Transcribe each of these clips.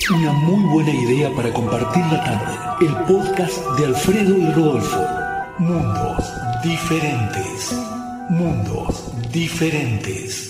Una muy buena idea para compartir la tarde. El podcast de Alfredo y Rodolfo. Mundos diferentes. Mundos diferentes.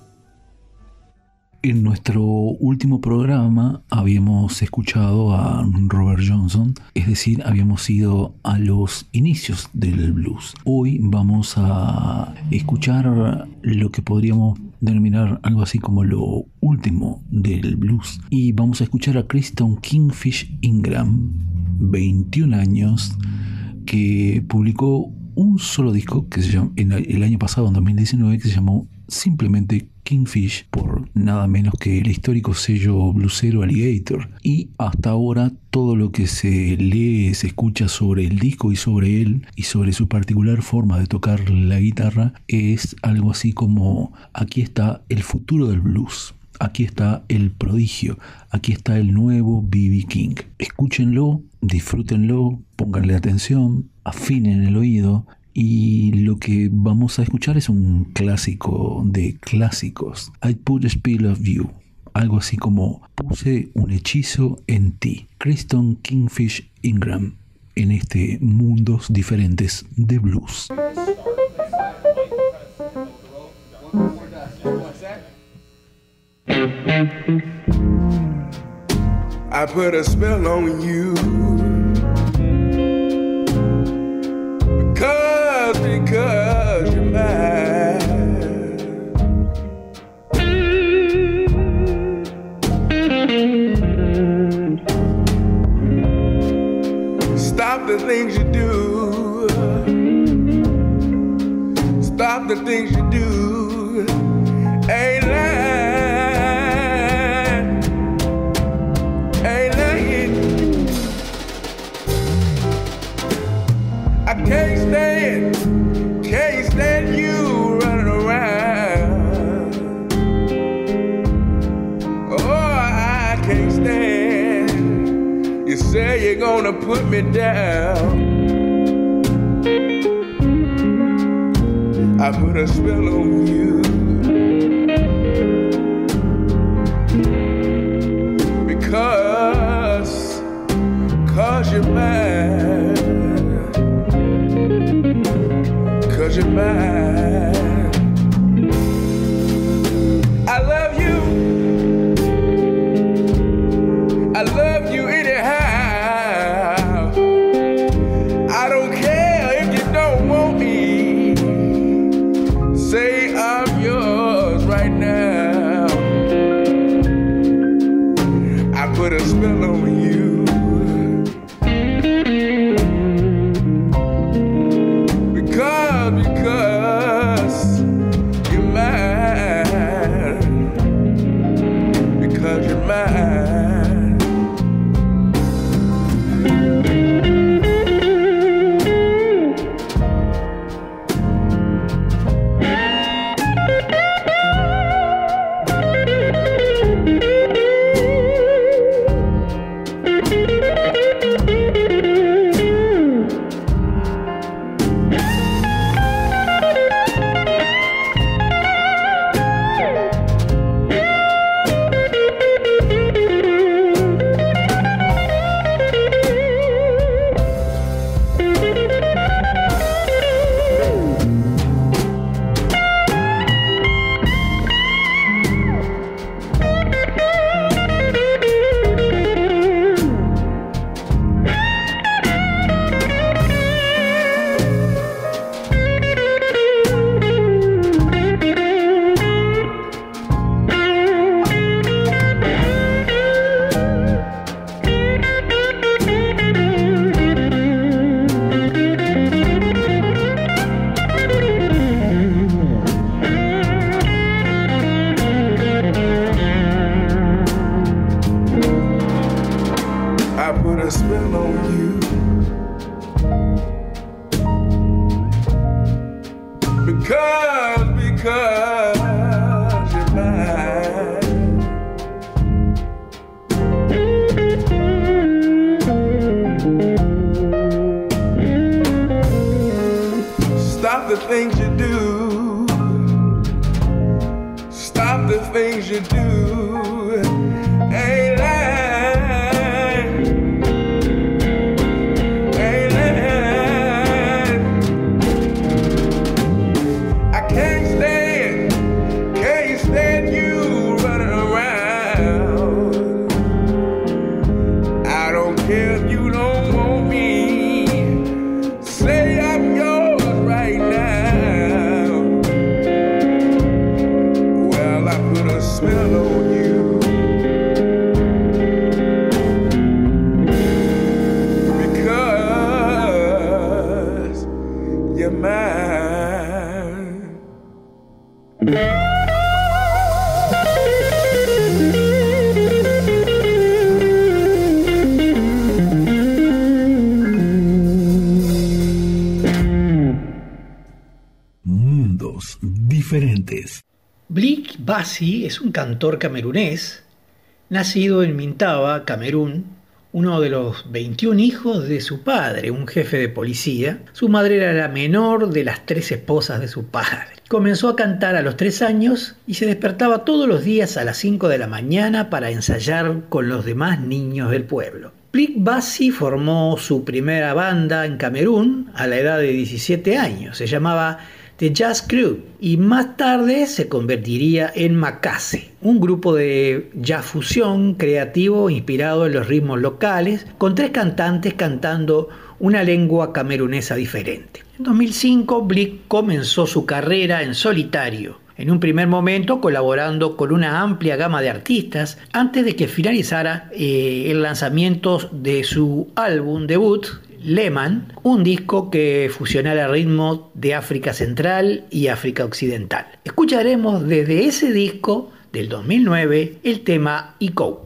En nuestro último programa habíamos escuchado a Robert Johnson, es decir, habíamos ido a los inicios del blues. Hoy vamos a escuchar lo que podríamos denominar algo así como lo último del blues. Y vamos a escuchar a Creston Kingfish Ingram, 21 años, que publicó un solo disco que se llama, en el año pasado, en 2019, que se llamó simplemente Kingfish, por nada menos que el histórico sello bluesero Alligator. Y hasta ahora todo lo que se lee, se escucha sobre el disco y sobre él y sobre su particular forma de tocar la guitarra es algo así como: aquí está el futuro del blues, aquí está el prodigio, aquí está el nuevo B.B. King. Escúchenlo, disfrútenlo, pónganle atención, afinen el oído. Y lo que vamos a escuchar es un clásico de clásicos. I Put a Spell of You. Algo así como: puse un hechizo en ti. Creston Kingfish Ingram en este Mundos Diferentes de Blues. I put a spell on you. Because you're mine. Stop the things you do. Stop the things you do. Ain't lying. Ain't lying. I can't stand you running around. Oh, I can't stand. You say you're gonna put me down. I put a spell on you. Because you're mine. Cause you're mine. I love you. I love you anyhow. I don't care if you don't want me. Say I'm yours right now. I put a spell on you. diferentes. Blick Bassi es un cantor camerunés, nacido en Mintaba, Camerún, uno de los 21 hijos de su padre, un jefe de policía. Su madre era la menor de las 3 esposas de su padre. Comenzó a cantar a los 3 años y se despertaba todos los días a las 5 de la mañana para ensayar con los demás niños del pueblo. Blick Bassi formó su primera banda en Camerún a la edad de 17 años. Se llamaba The Jazz Crew y más tarde se convertiría en Makase, un grupo de jazz fusión creativo inspirado en los ritmos locales, con 3 cantantes cantando una lengua camerunesa diferente. En 2005, Blick comenzó su carrera en solitario, en un primer momento colaborando con una amplia gama de artistas antes de que finalizara el lanzamiento de su álbum debut, Lehman, un disco que fusionara ritmos de África Central y África Occidental. Escucharemos desde ese disco del 2009 el tema Iko.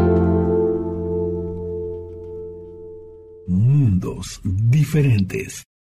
Mundos diferentes.